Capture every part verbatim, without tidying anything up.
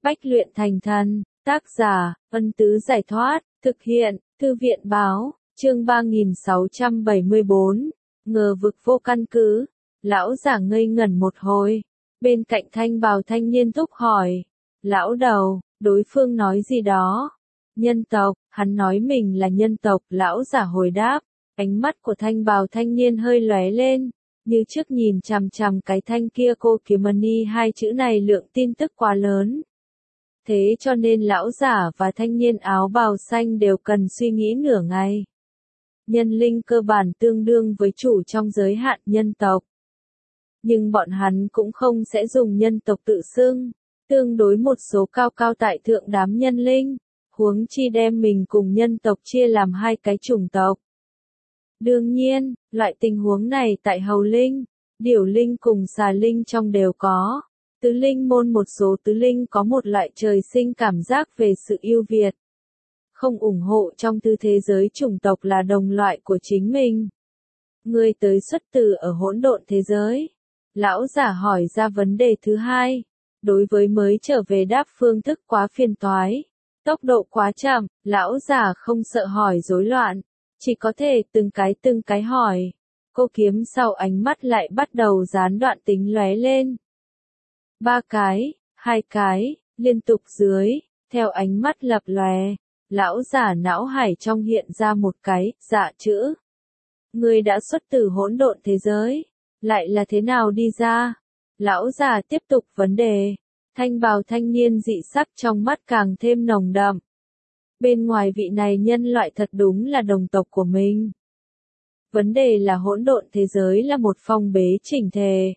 Bách luyện thành thần, tác giả, Ân Tứ Giải Thoát, thực hiện, Thư viện Báo, chương ba nghìn sáu trăm bảy mươi bốn, ngờ vực vô căn cứ. Lão giả ngây ngẩn một hồi, bên cạnh thanh bào thanh niên thúc hỏi, lão đầu, đối phương nói gì đó? Nhân tộc, hắn nói mình là nhân tộc, lão giả hồi đáp, ánh mắt của thanh bào thanh niên hơi lóe lên, như trước nhìn chằm chằm cái thanh kia cô kiếm mani hai chữ này lượng tin tức quá lớn. Thế cho nên lão giả và thanh niên áo bào xanh đều cần suy nghĩ nửa ngày. Nhân linh cơ bản tương đương với chủ trong giới hạn nhân tộc. Nhưng bọn hắn cũng không sẽ dùng nhân tộc tự xưng, tương đối một số cao cao tại thượng đám nhân linh, huống chi đem mình cùng nhân tộc chia làm hai cái chủng tộc. Đương nhiên, loại tình huống này tại hầu linh, điểu linh cùng xà linh trong đều có. Tứ linh môn một số tứ linh có một loại trời sinh cảm giác về sự ưu việt. Không ủng hộ trong tư thế giới chủng tộc là đồng loại của chính mình. Ngươi tới xuất từ ở hỗn độn thế giới. Lão giả hỏi ra vấn đề thứ hai. Đối với mới trở về đáp phương thức quá phiền toái. Tốc độ quá chậm, lão giả không sợ hỏi rối loạn. Chỉ có thể từng cái từng cái hỏi. Cô kiếm sau ánh mắt lại bắt đầu gián đoạn tính lóe lên. Ba cái, hai cái, liên tục dưới, theo ánh mắt lập lòe, lão giả não hải trong hiện ra một cái, dạ chữ. Ngươi đã xuất từ hỗn độn thế giới, lại là thế nào đi ra? Lão giả tiếp tục vấn đề, thanh bào thanh niên dị sắc trong mắt càng thêm nồng đậm. Bên ngoài vị này nhân loại thật đúng là đồng tộc của mình. Vấn đề là hỗn độn thế giới là một phong bế chỉnh thể.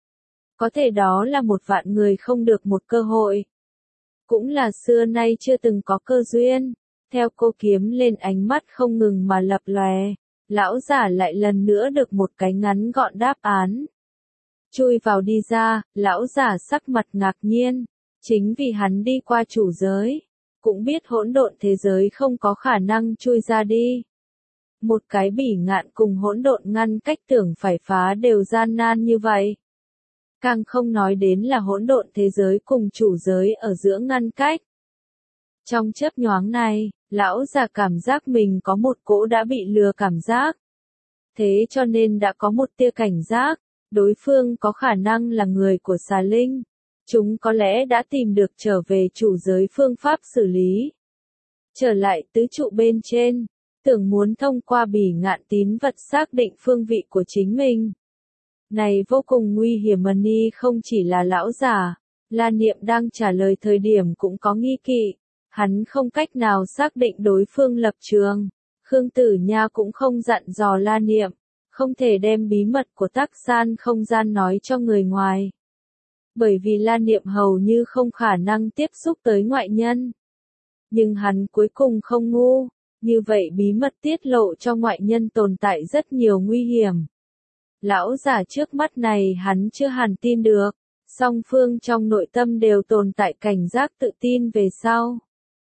Có thể đó là một vạn người không được một cơ hội. Cũng là xưa nay chưa từng có cơ duyên. Theo cô kiếm lên ánh mắt không ngừng mà lập lòe, lão giả lại lần nữa được một cái ngắn gọn đáp án. Chui vào đi ra, lão giả sắc mặt ngạc nhiên. Chính vì hắn đi qua chủ giới, cũng biết hỗn độn thế giới không có khả năng chui ra đi. Một cái bỉ ngạn cùng hỗn độn ngăn cách tưởng phải phá đều gian nan như vậy. Càng không nói đến là hỗn độn thế giới cùng chủ giới ở giữa ngăn cách. Trong chớp nhoáng này, lão già cảm giác mình có một cỗ đã bị lừa cảm giác. Thế cho nên đã có một tia cảnh giác, đối phương có khả năng là người của xà linh. Chúng có lẽ đã tìm được trở về chủ giới phương pháp xử lý. Trở lại tứ trụ bên trên, tưởng muốn thông qua bỉ ngạn tín vật xác định phương vị của chính mình. Này vô cùng nguy hiểm. Mani không chỉ là lão già, La Niệm đang trả lời thời điểm cũng có nghi kỵ, hắn không cách nào xác định đối phương lập trường. Khương Tử Nha cũng không dặn dò La Niệm, không thể đem bí mật của Tắc San không gian nói cho người ngoài. Bởi vì La Niệm hầu như không khả năng tiếp xúc tới ngoại nhân. Nhưng hắn cuối cùng không ngu, như vậy bí mật tiết lộ cho ngoại nhân tồn tại rất nhiều nguy hiểm. Lão giả trước mắt này hắn chưa hẳn tin được, song phương trong nội tâm đều tồn tại cảnh giác tự tin về sau.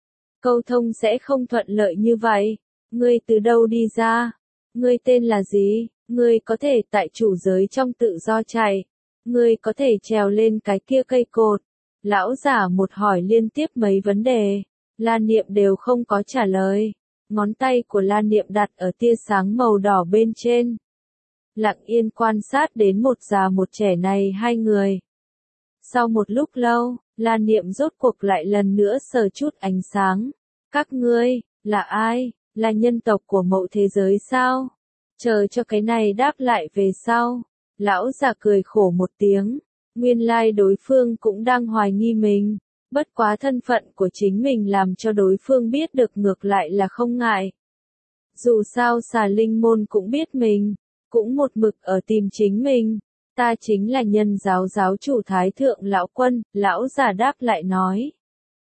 Câu thông sẽ không thuận lợi như vậy. Ngươi từ đâu đi ra? Ngươi tên là gì? Ngươi có thể tại chủ giới trong tự do chạy. Ngươi có thể trèo lên cái kia cây cột. Lão giả một hỏi liên tiếp mấy vấn đề. La Niệm đều không có trả lời. Ngón tay của La Niệm đặt ở tia sáng màu đỏ bên trên. Lặng yên quan sát đến một già một trẻ này hai người. Sau một lúc lâu, La Niệm rốt cuộc lại lần nữa sờ chút ánh sáng. Các ngươi, là ai? Là nhân tộc của mậu thế giới sao? Chờ cho cái này đáp lại về sau. Lão già cười khổ một tiếng. Nguyên lai đối phương cũng đang hoài nghi mình. Bất quá thân phận của chính mình làm cho đối phương biết được ngược lại là không ngại. Dù sao xà linh môn cũng biết mình. Cũng một mực ở tìm chính mình. Ta chính là nhân giáo giáo chủ Thái Thượng Lão Quân, lão giả đáp lại nói.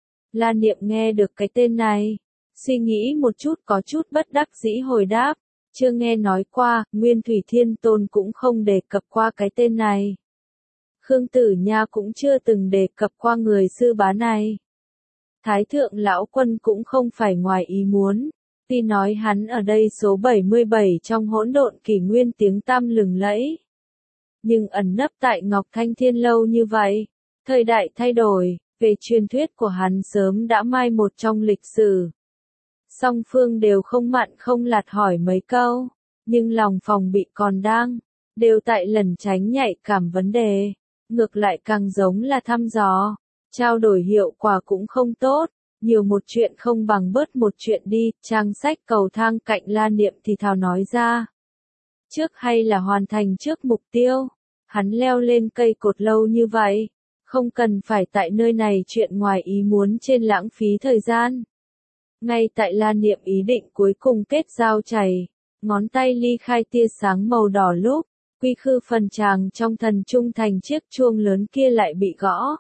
La Niệm nghe được cái tên này, suy nghĩ một chút có chút bất đắc dĩ hồi đáp, chưa nghe nói qua, Nguyên Thủy Thiên Tôn cũng không đề cập qua cái tên này. Khương Tử Nha cũng chưa từng đề cập qua người sư bá này. Thái Thượng Lão Quân cũng không phải ngoài ý muốn. Tuy nói hắn ở đây số bảy mươi bảy trong hỗn độn kỷ nguyên tiếng tăm lừng lẫy. Nhưng ẩn nấp tại Ngọc Thanh Thiên lâu như vậy, thời đại thay đổi, về truyền thuyết của hắn sớm đã mai một trong lịch sử. Song phương đều không mặn không lạt hỏi mấy câu, nhưng lòng phòng bị còn đang, đều tại lần tránh nhạy cảm vấn đề, ngược lại càng giống là thăm dò, trao đổi hiệu quả cũng không tốt, nhiều một chuyện không bằng bớt một chuyện đi, trang sách cầu thang cạnh La Niệm thì thào nói ra. Trước hay là hoàn thành trước mục tiêu, hắn leo lên cây cột lâu như vậy, không cần phải tại nơi này chuyện ngoài ý muốn trên lãng phí thời gian. Ngay tại La Niệm ý định cuối cùng kết giao chày, ngón tay ly khai tia sáng màu đỏ lúc, quy khư phần tràng trong thần trung thành chiếc chuông lớn kia lại bị gõ.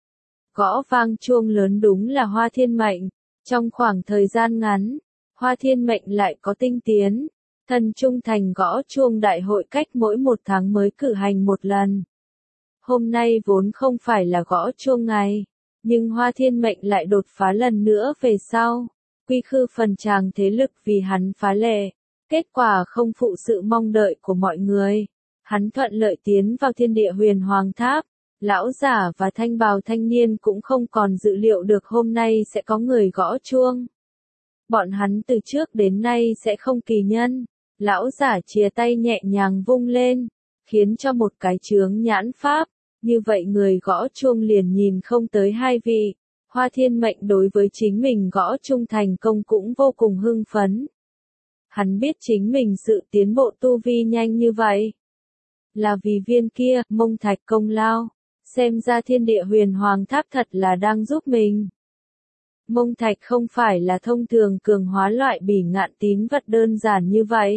Gõ vang chuông lớn đúng là Hoa Thiên Mệnh, trong khoảng thời gian ngắn, Hoa Thiên Mệnh lại có tinh tiến, thần trung thành gõ chuông đại hội cách mỗi một tháng mới cử hành một lần. Hôm nay vốn không phải là gõ chuông ngày, nhưng Hoa Thiên Mệnh lại đột phá lần nữa về sau. Quy khư phần tràng thế lực vì hắn phá lệ, kết quả không phụ sự mong đợi của mọi người. Hắn thuận lợi tiến vào thiên địa huyền hoàng tháp, lão giả và thanh bào thanh niên cũng không còn dự liệu được hôm nay sẽ có người gõ chuông. Bọn hắn từ trước đến nay sẽ không kỳ nhân, lão giả chìa tay nhẹ nhàng vung lên, khiến cho một cái chướng nhãn pháp, như vậy người gõ chuông liền nhìn không tới hai vị. Hoa Thiên Mệnh đối với chính mình gõ chung thành công cũng vô cùng hưng phấn. Hắn biết chính mình sự tiến bộ tu vi nhanh như vậy là vì viên kia, Mông Thạch công lao, xem ra thiên địa huyền hoàng tháp thật là đang giúp mình. Mông Thạch không phải là thông thường cường hóa loại bỉ ngạn tín vật đơn giản như vậy.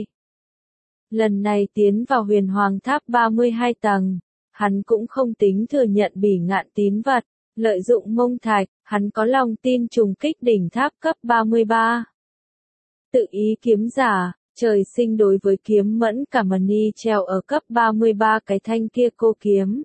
Lần này tiến vào huyền hoàng tháp ba mươi hai tầng, hắn cũng không tính thừa nhận bỉ ngạn tín vật. Lợi dụng Mông Thạch, hắn có lòng tin trùng kích đỉnh tháp cấp ba mươi ba. Tự ý kiếm giả, trời sinh đối với kiếm mẫn cả mani treo ở cấp ba mươi ba cái thanh kia cô kiếm.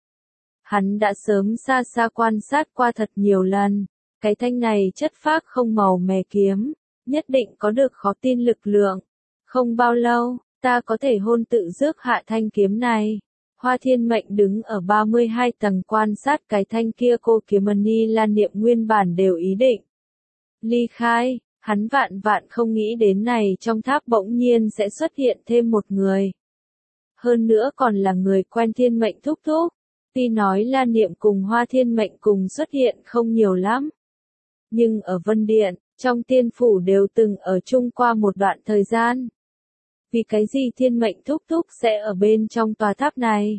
Hắn đã sớm xa xa quan sát qua thật nhiều lần, cái thanh này chất phác không màu mè kiếm, nhất định có được khó tin lực lượng. Không bao lâu, ta có thể hôn tự rước hạ thanh kiếm này. Hoa Thiên Mệnh đứng ở ba mươi hai tầng quan sát cái thanh kia cô kiếm mani La Niệm nguyên bản đều ý định ly khai, hắn vạn vạn không nghĩ đến này trong tháp bỗng nhiên sẽ xuất hiện thêm một người. Hơn nữa còn là người quen Thiên Mệnh thúc thúc, tuy nói La Niệm cùng Hoa Thiên Mệnh cùng xuất hiện không nhiều lắm. Nhưng ở Vân Điện, trong tiên phủ đều từng ở chung qua một đoạn thời gian. Vì cái gì Thiên Mệnh thúc thúc sẽ ở bên trong tòa tháp này?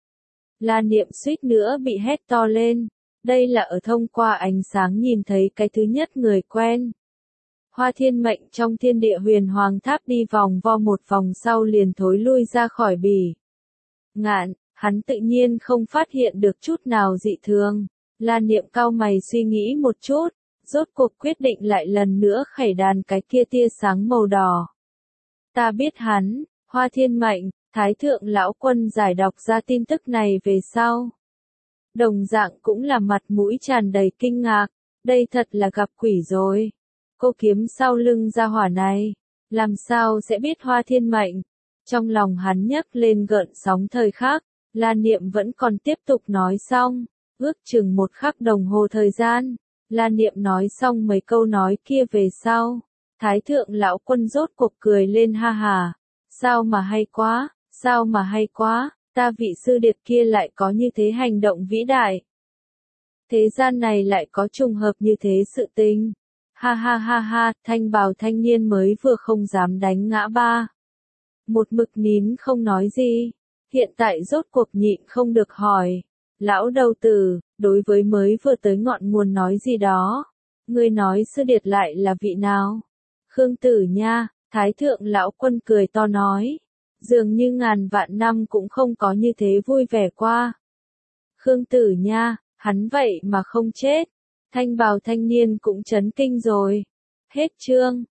La Niệm suýt nữa bị hét to lên, đây là ở thông qua ánh sáng nhìn thấy cái thứ nhất người quen. Hoa Thiên Mệnh trong thiên địa huyền hoàng tháp đi vòng vo một vòng sau liền thối lui ra khỏi bỉ ngạn, hắn tự nhiên không phát hiện được chút nào dị thường. La Niệm cau mày suy nghĩ một chút, rốt cuộc quyết định lại lần nữa khẩy đàn cái kia tia sáng màu đỏ. Ta biết hắn, Hoa Thiên Mệnh, Thái Thượng Lão Quân giải đọc ra tin tức này về sau. Đồng dạng cũng là mặt mũi tràn đầy kinh ngạc, đây thật là gặp quỷ rồi. Cô kiếm sau lưng ra hỏa này, làm sao sẽ biết Hoa Thiên Mệnh? Trong lòng hắn nhấc lên gợn sóng thời khắc, La Niệm vẫn còn tiếp tục nói xong, ước chừng một khắc đồng hồ thời gian, La Niệm nói xong mấy câu nói kia về sau. Thái Thượng Lão Quân rốt cuộc cười lên ha hà, sao mà hay quá, sao mà hay quá, ta vị sư điệp kia lại có như thế hành động vĩ đại. Thế gian này lại có trùng hợp như thế sự tình. Ha ha ha ha, thanh bào thanh niên mới vừa không dám đánh ngã ba. Một mực nín không nói gì, hiện tại rốt cuộc nhịn không được hỏi. Lão đầu tử, đối với mới vừa tới ngọn nguồn nói gì đó. Ngươi nói sư điệt lại là vị nào? Khương Tử nha, Thái Thượng Lão Quân cười to nói. Dường như ngàn vạn năm cũng không có như thế vui vẻ qua. Khương Tử nha, hắn vậy mà không chết. Thanh bào thanh niên cũng chấn kinh rồi. Hết chương.